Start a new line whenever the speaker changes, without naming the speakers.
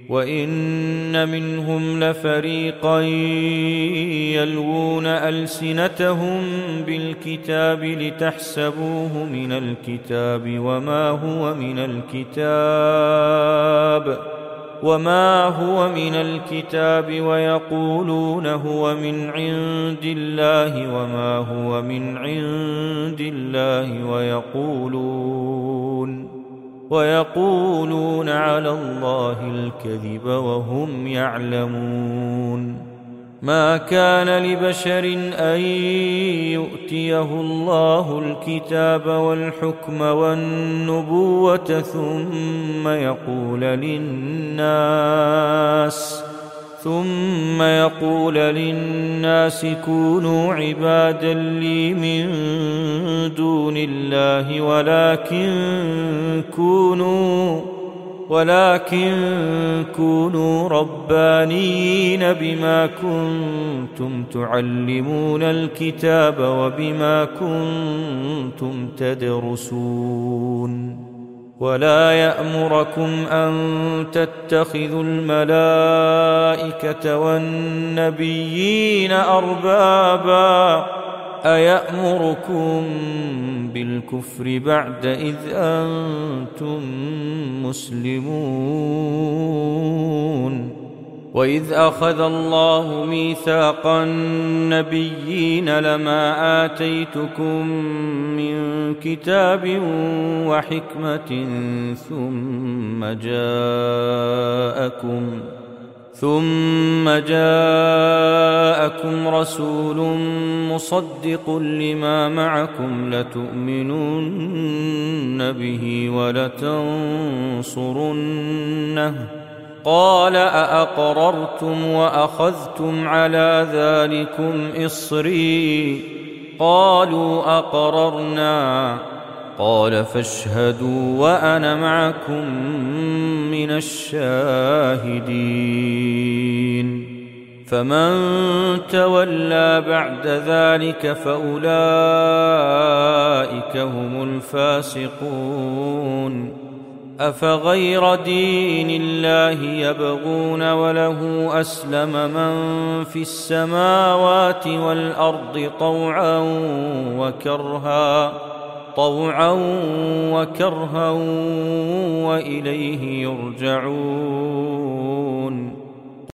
وإن منهم لفريقا يلوون ألسنتهم بالكتاب لتحسبوه من الكتاب وما هو من الكتاب ويقولون هو من عند الله وما هو من عند الله ويقولون على الله الكذب وهم يعلمون. ما كان لبشر أن يؤتيه الله الكتاب والحكم والنبوة ثم يقول للناس كونوا عبادا لي من دون الله ولكن كونوا ربانيين بما كنتم تعلمون الكتاب وبما كنتم تدرسون. ولا يأمركم أن تتخذوا الملائكة والنبيين أربابا أيأمركم بالكفر بعد إذ أنتم مسلمون. وإذ أخذ الله ميثاق النبيين لما آتيتكم من كتاب وحكمة ثم جاءكم رسول مصدق لما معكم لتؤمنن به ولتنصرنه قال أأقررتم وأخذتم على ذلكم إصري قالوا أقررنا قال فاشهدوا وأنا معكم من الشاهدين. فمن تولى بعد ذلك فأولئك هم الفاسقون. أفغير دين الله يبغون وله أسلم من في السماوات والأرض طوعا وكرها وإليه يرجعون.